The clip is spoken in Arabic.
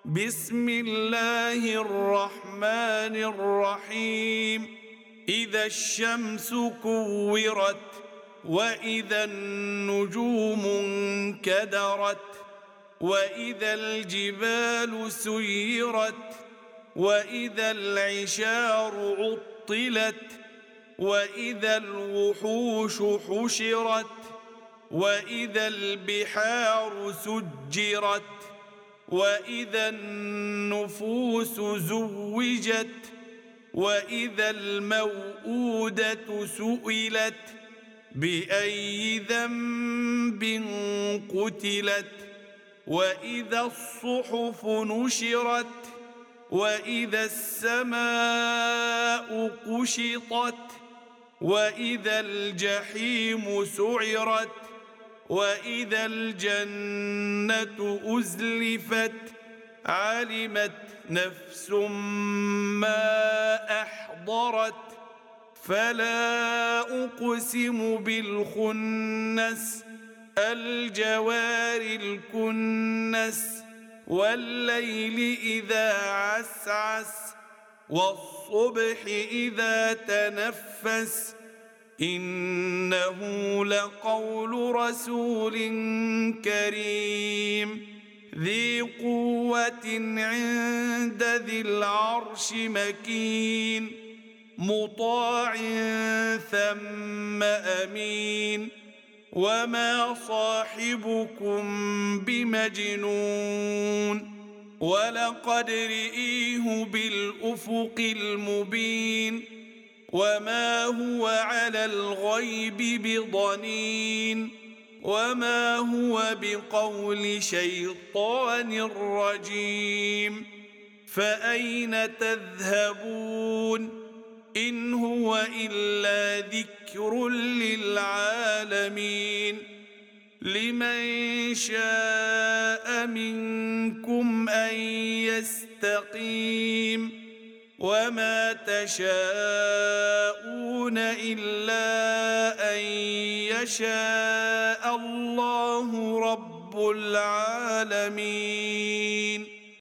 بسم الله الرحمن الرحيم إذا الشمس كورت وإذا النجوم انكدرت وإذا الجبال سيرت وإذا العشار عطلت وإذا الوحوش حشرت وإذا البحار سجرت وإذا النفوس زوجت وإذا الموءودة سئلت بأي ذنب قتلت وإذا الصحف نشرت وإذا السماء كشطت وإذا الجحيم سعرت وإذا الجنة أزلفت علمت نفس ما أحضرت فلا أقسم بالخنس الجوار الكنس والليل إذا عسعس والصبح إذا تنفس إنه لقول رسول كريم ذي قوة عند ذي العرش مكين مطاع ثم أمين وما صاحبكم بمجنون ولقد رئيه بالأفق المبين وما هو على الغيب بضنين وما هو بقول شيطان رجيم فأين تذهبون إن هو إلا ذكر للعالمين لمن شاء منكم أن يستقيم وما تشاءون إلا أن يشاء الله رب العالمين.